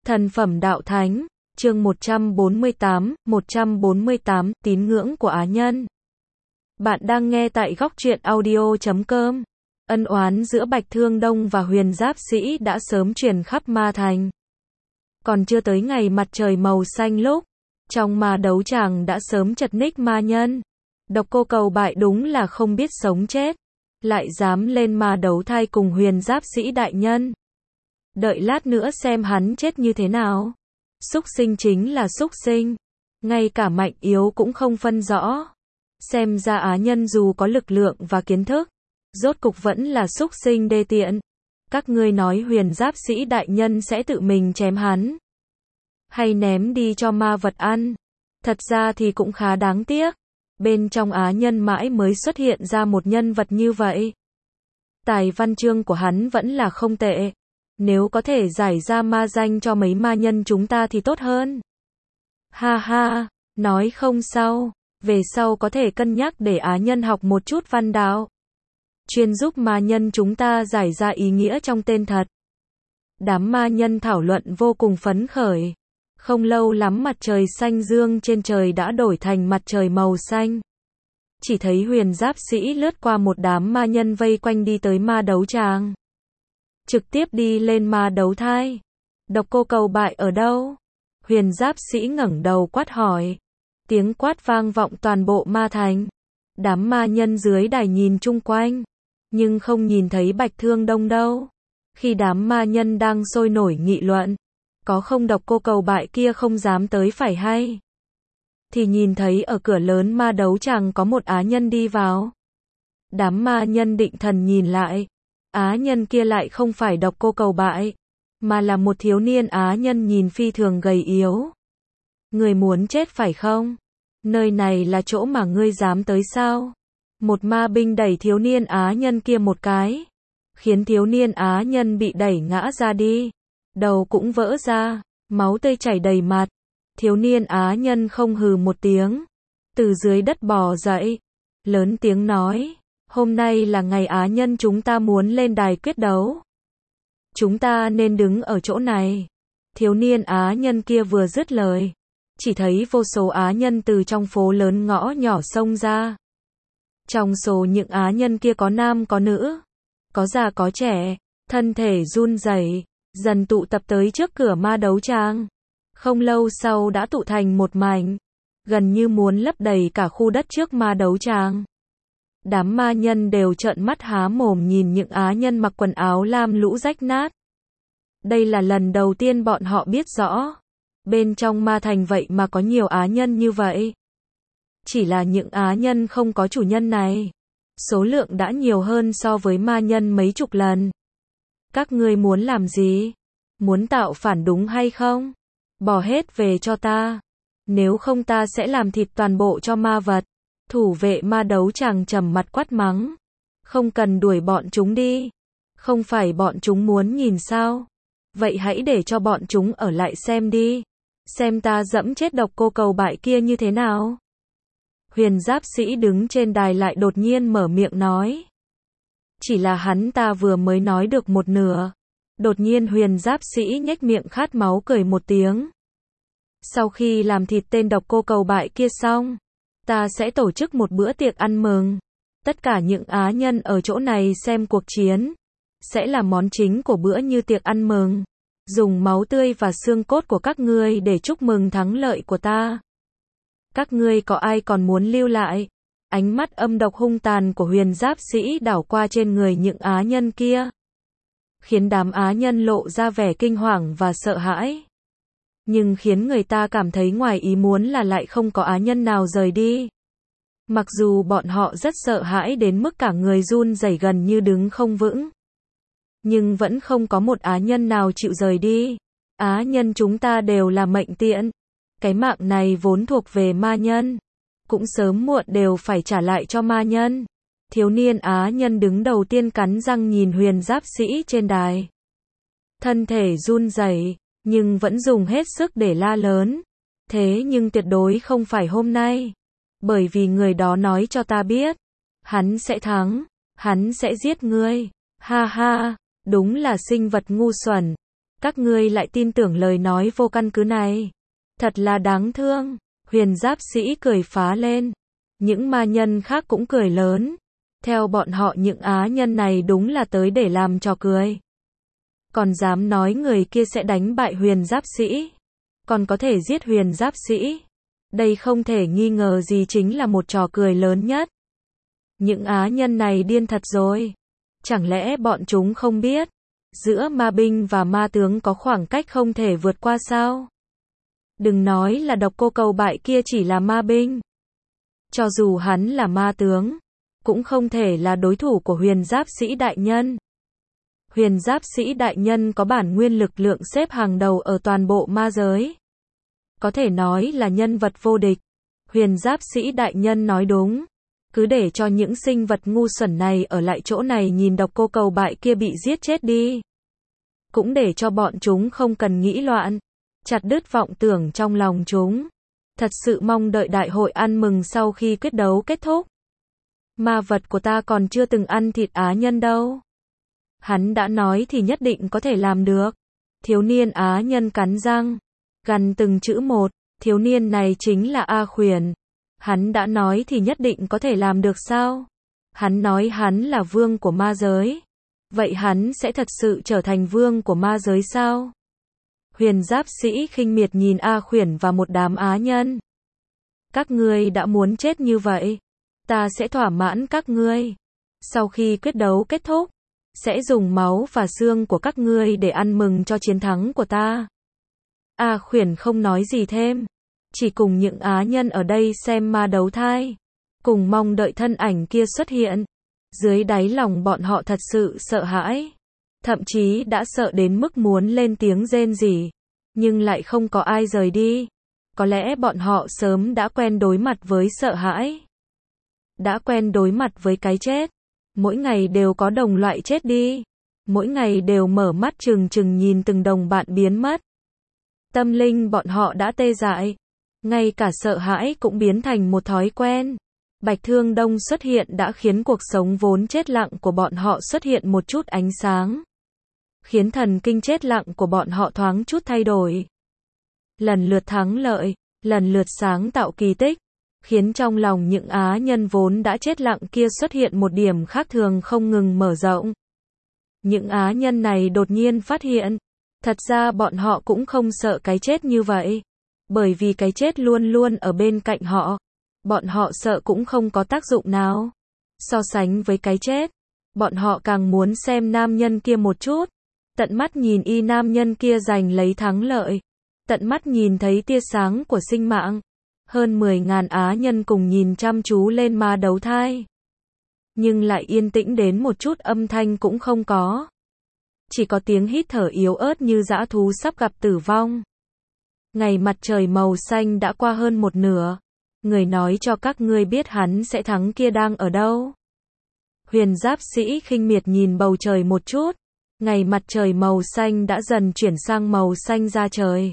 Thần phẩm đạo thánh, chương 148, tín ngưỡng của á nhân. Bạn đang nghe tại góc truyện audio.com. Ân oán giữa Bạch Thương Đông và Huyền Giáp Sĩ đã sớm truyền khắp Ma Thành. Còn chưa tới ngày mặt trời màu xanh lúc, trong ma đấu tràng đã sớm chật ních ma nhân. Độc Cô Cầu Bại đúng là không biết sống chết, lại dám lên ma đấu thai cùng Huyền Giáp Sĩ đại nhân. Đợi lát nữa xem hắn chết như thế nào. Súc sinh chính là súc sinh, ngay cả mạnh yếu cũng không phân rõ. Xem ra á nhân dù có lực lượng và kiến thức, rốt cục vẫn là súc sinh đê tiện. Các ngươi nói Huyền Giáp Sĩ đại nhân sẽ tự mình chém hắn, hay ném đi cho ma vật ăn? Thật ra thì cũng khá đáng tiếc. Bên trong á nhân mãi mới xuất hiện ra một nhân vật như vậy. Tài văn chương của hắn vẫn là không tệ. Nếu có thể giải ra ma danh cho mấy ma nhân chúng ta thì tốt hơn. Ha ha, nói không sao, về sau có thể cân nhắc để á nhân học một chút văn đạo, chuyên giúp ma nhân chúng ta giải ra ý nghĩa trong tên thật. Đám ma nhân thảo luận vô cùng phấn khởi. Không lâu lắm mặt trời xanh dương trên trời đã đổi thành mặt trời màu xanh. Chỉ thấy Huyền Giáp Sĩ lướt qua một đám ma nhân vây quanh đi tới ma đấu tràng, trực tiếp đi lên ma đấu thai. Độc Cô Cầu Bại ở đâu? Huyền Giáp Sĩ ngẩng đầu quát hỏi. Tiếng quát vang vọng toàn bộ ma thành. Đám ma nhân dưới đài nhìn chung quanh, nhưng không nhìn thấy Bạch Thương Đông đâu. Khi đám ma nhân đang sôi nổi nghị luận, có không Độc Cô Cầu Bại kia không dám tới phải hay? Thì nhìn thấy ở cửa lớn ma đấu tràng có một á nhân đi vào. Đám ma nhân định thần nhìn lại. Á nhân kia lại không phải Độc Cô Cầu Bại, mà là một thiếu niên á nhân nhìn phi thường gầy yếu. Người muốn chết phải không? Nơi này là chỗ mà ngươi dám tới sao? Một ma binh đẩy thiếu niên á nhân kia một cái, khiến thiếu niên á nhân bị đẩy ngã ra đi. Đầu cũng vỡ ra, máu tươi chảy đầy mặt. Thiếu niên á nhân không hừ một tiếng, từ dưới đất bò dậy, lớn tiếng nói. Hôm nay là ngày á nhân chúng ta muốn lên đài quyết đấu. Chúng ta nên đứng ở chỗ này. Thiếu niên á nhân kia vừa dứt lời, chỉ thấy vô số á nhân từ trong phố lớn ngõ nhỏ xông ra. Trong số những á nhân kia có nam có nữ, có già có trẻ, thân thể run rẩy, dần tụ tập tới trước cửa ma đấu tràng. Không lâu sau đã tụ thành một mảnh, gần như muốn lấp đầy cả khu đất trước ma đấu tràng. Đám ma nhân đều trợn mắt há mồm nhìn những á nhân mặc quần áo lam lũ rách nát. Đây là lần đầu tiên bọn họ biết rõ, bên trong ma thành vậy mà có nhiều á nhân như vậy. Chỉ là những á nhân không có chủ nhân này, số lượng đã nhiều hơn so với ma nhân mấy chục lần. Các ngươi muốn làm gì? Muốn tạo phản đúng hay không? Bỏ hết về cho ta, nếu không ta sẽ làm thịt toàn bộ cho ma vật. Thủ vệ ma đấu tràng trầm mặt quát mắng. Không cần đuổi bọn chúng đi. Không phải bọn chúng muốn nhìn sao? Vậy hãy để cho bọn chúng ở lại xem đi. Xem ta dẫm chết Độc Cô Cầu Bại kia như thế nào. Huyền Giáp Sĩ đứng trên đài lại đột nhiên mở miệng nói. Chỉ là hắn ta vừa mới nói được một nửa. Đột nhiên Huyền Giáp Sĩ nhếch miệng khát máu cười một tiếng. Sau khi làm thịt tên Độc Cô Cầu Bại kia xong, ta sẽ tổ chức một bữa tiệc ăn mừng. Tất cả những á nhân ở chỗ này xem cuộc chiến, sẽ là món chính của bữa như tiệc ăn mừng. Dùng máu tươi và xương cốt của các ngươi để chúc mừng thắng lợi của ta. Các ngươi có ai còn muốn lưu lại? Ánh mắt âm độc hung tàn của Huyền Giáp Sĩ đảo qua trên người những á nhân kia, khiến đám á nhân lộ ra vẻ kinh hoàng và sợ hãi. Nhưng khiến người ta cảm thấy ngoài ý muốn là lại không có á nhân nào rời đi. Mặc dù bọn họ rất sợ hãi đến mức cả người run rẩy gần như đứng không vững, nhưng vẫn không có một á nhân nào chịu rời đi. Á nhân chúng ta đều là mệnh tiện. Cái mạng này vốn thuộc về ma nhân, cũng sớm muộn đều phải trả lại cho ma nhân. Thiếu niên á nhân đứng đầu tiên cắn răng nhìn Huyền Giáp Sĩ trên đài. Thân thể run rẩy, nhưng vẫn dùng hết sức để la lớn. Thế nhưng tuyệt đối không phải hôm nay. Bởi vì người đó nói cho ta biết, hắn sẽ thắng, hắn sẽ giết ngươi. Ha ha, đúng là sinh vật ngu xuẩn. Các ngươi lại tin tưởng lời nói vô căn cứ này. Thật là đáng thương. Huyền giáp sĩ cười phá lên. Những ma nhân khác cũng cười lớn. Theo bọn họ những á nhân này đúng là tới để làm trò cười. Còn dám nói người kia sẽ đánh bại huyền giáp sĩ. Còn có thể giết huyền giáp sĩ. Đây không thể nghi ngờ gì chính là một trò cười lớn nhất. Những á nhân này điên thật rồi. Chẳng lẽ bọn chúng không biết, giữa ma binh và ma tướng có khoảng cách không thể vượt qua sao? Đừng nói là Độc Cô Cầu Bại kia chỉ là ma binh. Cho dù hắn là ma tướng, cũng không thể là đối thủ của huyền giáp sĩ đại nhân. Huyền giáp sĩ đại nhân có bản nguyên lực lượng xếp hàng đầu ở toàn bộ ma giới. Có thể nói là nhân vật vô địch. Huyền giáp sĩ đại nhân nói đúng. Cứ để cho những sinh vật ngu xuẩn này ở lại chỗ này nhìn Độc Cô Cầu Bại kia bị giết chết đi. Cũng để cho bọn chúng không cần nghĩ loạn. Chặt đứt vọng tưởng trong lòng chúng. Thật sự mong đợi đại hội ăn mừng sau khi quyết đấu kết thúc. Ma vật của ta còn chưa từng ăn thịt á nhân đâu. Hắn đã nói thì nhất định có thể làm được. Thiếu niên á nhân cắn răng. Gằn từng chữ một. Thiếu niên này chính là A Khuyển. Hắn đã nói thì nhất định có thể làm được sao? Hắn nói hắn là vương của ma giới. Vậy hắn sẽ thật sự trở thành vương của ma giới sao? Huyền giáp sĩ khinh miệt nhìn A Khuyển và một đám á nhân. Các ngươi đã muốn chết như vậy. Ta sẽ thỏa mãn các ngươi. Sau khi quyết đấu kết thúc, sẽ dùng máu và xương của các ngươi để ăn mừng cho chiến thắng của ta. A Khuyển không nói gì thêm. Chỉ cùng những á nhân ở đây xem ma đấu thai. Cùng mong đợi thân ảnh kia xuất hiện. Dưới đáy lòng bọn họ thật sự sợ hãi. Thậm chí đã sợ đến mức muốn lên tiếng rên rỉ. Nhưng lại không có ai rời đi. Có lẽ bọn họ sớm đã quen đối mặt với sợ hãi. Đã quen đối mặt với cái chết. Mỗi ngày đều có đồng loại chết đi. Mỗi ngày đều mở mắt trừng trừng nhìn từng đồng bạn biến mất. Tâm linh bọn họ đã tê dại. Ngay cả sợ hãi cũng biến thành một thói quen. Bạch Thương Đông xuất hiện đã khiến cuộc sống vốn chết lặng của bọn họ xuất hiện một chút ánh sáng. Khiến thần kinh chết lặng của bọn họ thoáng chút thay đổi. Lần lượt thắng lợi, lần lượt sáng tạo kỳ tích. Khiến trong lòng những á nhân vốn đã chết lặng kia xuất hiện một điểm khác thường không ngừng mở rộng. Những á nhân này đột nhiên phát hiện. Thật ra bọn họ cũng không sợ cái chết như vậy. Bởi vì cái chết luôn luôn ở bên cạnh họ. Bọn họ sợ cũng không có tác dụng nào. So sánh với cái chết, bọn họ càng muốn xem nam nhân kia một chút. Tận mắt nhìn y nam nhân kia giành lấy thắng lợi. Tận mắt nhìn thấy tia sáng của sinh mạng. Hơn 10.000 á nhân cùng nhìn chăm chú lên ma đấu thai. Nhưng lại yên tĩnh đến một chút âm thanh cũng không có. Chỉ có tiếng hít thở yếu ớt như dã thú sắp gặp tử vong. Ngày mặt trời màu xanh đã qua hơn một nửa. Người nói cho các ngươi biết hắn sẽ thắng kia đang ở đâu. Huyền giáp sĩ khinh miệt nhìn bầu trời một chút. Ngày mặt trời màu xanh đã dần chuyển sang màu xanh da trời.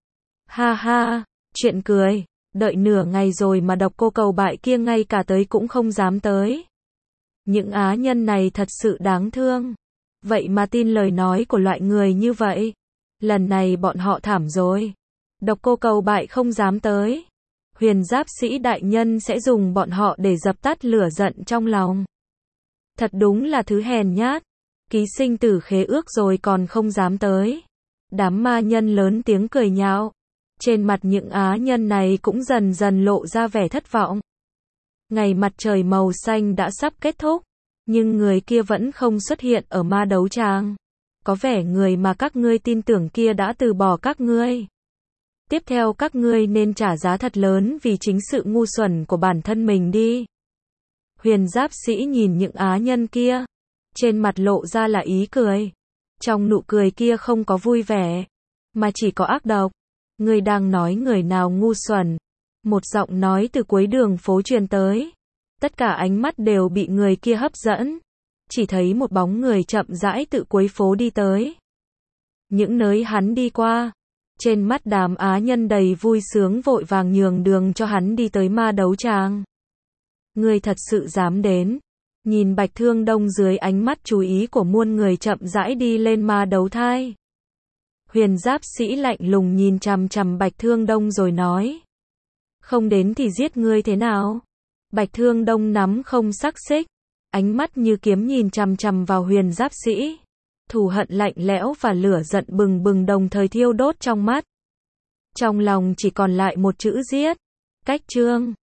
Ha ha, chuyện cười. Đợi nửa ngày rồi mà Độc Cô Cầu Bại kia ngay cả tới cũng không dám tới. Những á nhân này thật sự đáng thương. Vậy mà tin lời nói của loại người như vậy. Lần này bọn họ thảm rồi. Độc Cô Cầu Bại không dám tới. Huyền giáp sĩ đại nhân sẽ dùng bọn họ để dập tắt lửa giận trong lòng. Thật đúng là thứ hèn nhát. Ký sinh tử khế ước rồi còn không dám tới. Đám ma nhân lớn tiếng cười nhạo. Trên mặt những á nhân này cũng dần dần lộ ra vẻ thất vọng. Ngày mặt trời màu xanh đã sắp kết thúc. Nhưng người kia vẫn không xuất hiện ở ma đấu tràng. Có vẻ người mà các ngươi tin tưởng kia đã từ bỏ các ngươi. Tiếp theo các ngươi nên trả giá thật lớn vì chính sự ngu xuẩn của bản thân mình đi. Huyền giáp sĩ nhìn những á nhân kia. Trên mặt lộ ra là ý cười. Trong nụ cười kia không có vui vẻ. Mà chỉ có ác độc. Ngươi đang nói người nào ngu xuẩn. Một giọng nói từ cuối đường phố truyền tới. Tất cả ánh mắt đều bị người kia hấp dẫn. Chỉ thấy một bóng người chậm rãi từ cuối phố đi tới. Những nơi hắn đi qua. Trên mắt đám á nhân đầy vui sướng vội vàng nhường đường cho hắn đi tới ma đấu tràng. Ngươi thật sự dám đến. Nhìn Bạch Thương Đông dưới ánh mắt chú ý của muôn người chậm rãi đi lên ma đấu thai. Huyền giáp sĩ lạnh lùng nhìn chằm chằm Bạch Thương Đông rồi nói. Không đến thì giết ngươi thế nào? Bạch Thương Đông nắm không sắc xích, ánh mắt như kiếm nhìn chằm chằm vào huyền giáp sĩ. Thù hận lạnh lẽo và lửa giận bừng bừng đồng thời thiêu đốt trong mắt. Trong lòng chỉ còn lại một chữ giết. Cách chương